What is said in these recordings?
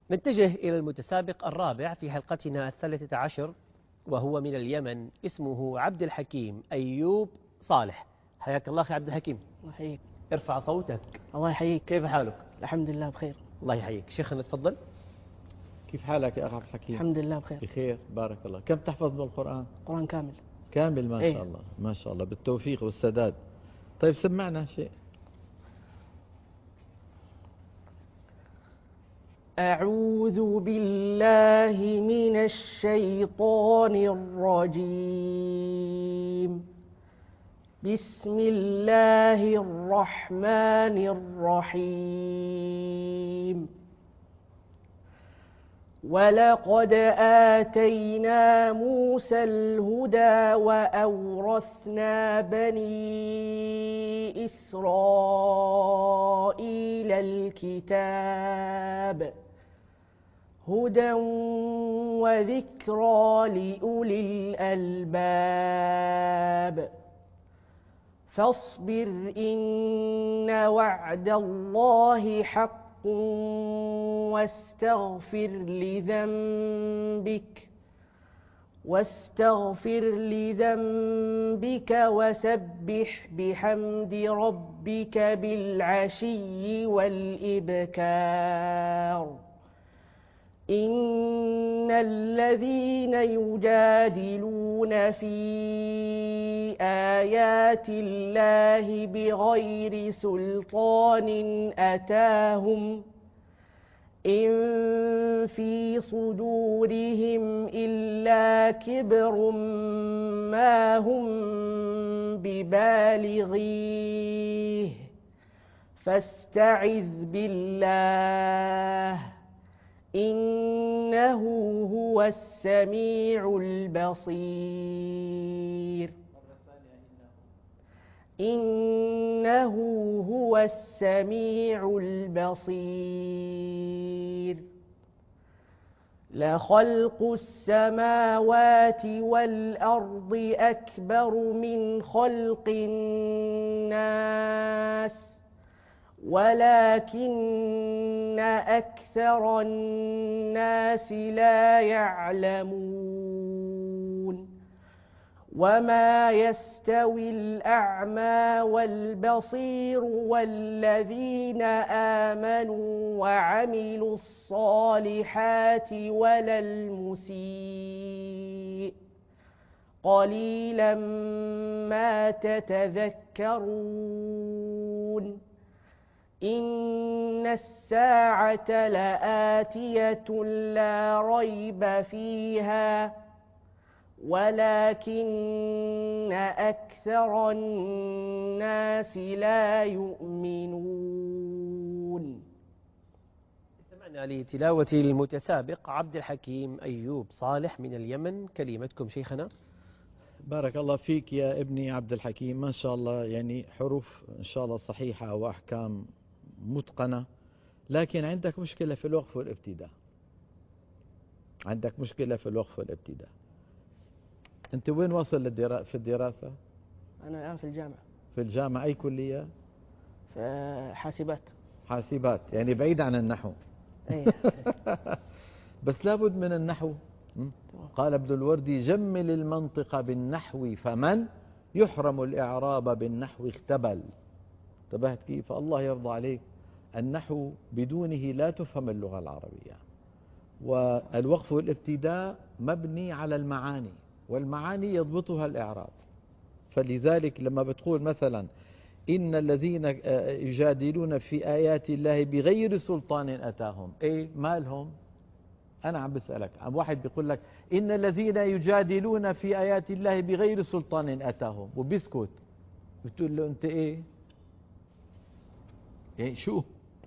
نتجه إلى المتسابق الرابع في حلقتنا 13، وهو من اليمن، اسمه عبد الحكيم أيوب صالح. حياك الله أخي عبد الحكيم. الله يحييك. ارفع صوتك. الله يحييك. كيف حالك؟ الحمد لله بخير. الله يحييك. شيخنا تفضل. كيف حالك يا أخ عبد الحكيم؟ الحمد لله بخير. بخير بارك الله. كم تحفظ من القرآن؟ قرآن كامل. كامل ما شاء الله ما شاء الله، بالتوفيق والسداد. طيب سمعنا شيء. أعوذ بالله من الشيطان الرجيم. بسم الله الرحمن الرحيم. ولقد آتينا موسى الهدى وأورثنا بني إسرائيل الكتاب هدى وذكرى لأولي الألباب. فاصبر إن وعد الله حق واستغفر لذنبك وسبح بحمد ربك بالعشي والإبكار. إن الذين يجادلون في آيات الله بغير سلطان أتاهم إن في صدورهم إلا كبر ما هم ببالغيه فاستعذ بالله إنه هو السميع البصير. إنه هو السميع البصير. لخلق السماوات والأرض أكبر من خلق الناس ولكن أكثر الناس لا يعلمون. وما يستوي الأعمى والبصير والذين آمنوا وعملوا الصالحات ولا المسيء قليلا ما تتذكرون. إن الساعة لآتية لا ريب فيها ولكن أكثر الناس لا يؤمنون. استمعنا لتلاوة المتسابق عبد الحكيم أيوب صالح من اليمن. كلمتكم شيخنا. بارك الله فيك يا ابني عبد الحكيم، ما شاء الله، يعني حروف إن شاء الله صحيحة وأحكام متقنة، لكن عندك مشكلة في الوقف والابتداء. عندك مشكلة في الوقف والابتداء. أنت وين واصل في الدراسة؟ أنا الآن في الجامعة. في الجامعة أي كلية؟ في حاسبات. حاسبات، يعني بعيد عن النحو. بس لابد من النحو. قال ابن الوردي: جمل المنطق بالنحو فمن يحرم الإعراب بالنحو اختبل. انتبهت كيف؟ فالله يرضى عليك، النحو بدونه لا تفهم اللغة العربية. والوقف والابتداء مبني على المعاني، والمعاني يضبطها الإعراب. فلذلك لما بتقول مثلا إن الذين يجادلون في آيات الله بغير سلطان أتاهم، إيه مالهم؟ أنا عم بسألك، واحد بيقول لك إن الذين يجادلون في آيات الله بغير سلطان أتاهم وبيسكت، بتقول له أنت إيه؟ يعني شو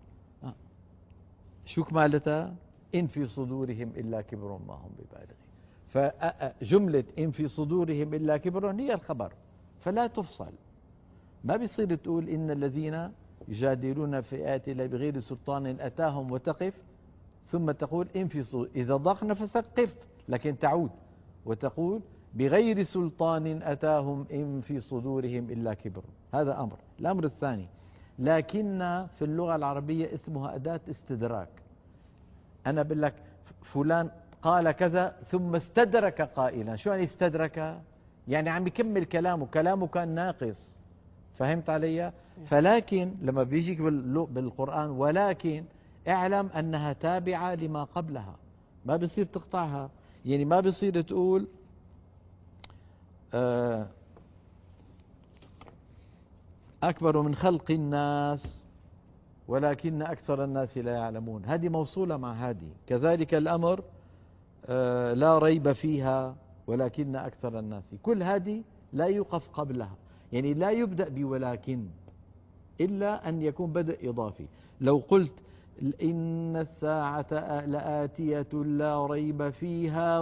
مالتها؟ إن في صدورهم إلا كبر ما هم ببالغين. فجملة إن في صدورهم إلا كبر هي الخبر، فلا تفصل. ما بيصير تقول إن الذين يجادلون في آيات الله بغير سلطان أتاهم وتقف ثم تقول إن في صدور، إذا ضاق نفسك قف، لكن تعود وتقول بغير سلطان أتاهم إن في صدورهم إلا كبر. هذا أمر. الأمر الثاني، لكن في اللغة العربية اسمها أداة استدراك. أنا بقول لك فلان قال كذا ثم استدرك قائلا. شو يعني استدرك؟ يعني عم يكمل كلامه كان ناقص. فهمت علي؟ فلكن لما بيجيك بالقرآن ولكن اعلم أنها تابعة لما قبلها، ما بيصير تقطعها. يعني ما بيصير تقول أكبر من خلق الناس ولكن أكثر الناس لا يعلمون، هذه موصولة مع هذه. كذلك الأمر لا ريب فيها ولكن أكثر الناس، كل هذه لا يوقف قبلها. يعني لا يبدأ بولكن إلا أن يكون بدء إضافي. لو قلت إن الساعة لآتية لا ريب فيها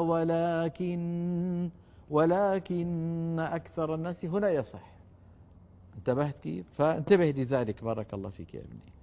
ولكن أكثر الناس، هنا يصح. انتبهت كيف؟ فانتبه لذلك. بارك الله فيك يا ابني.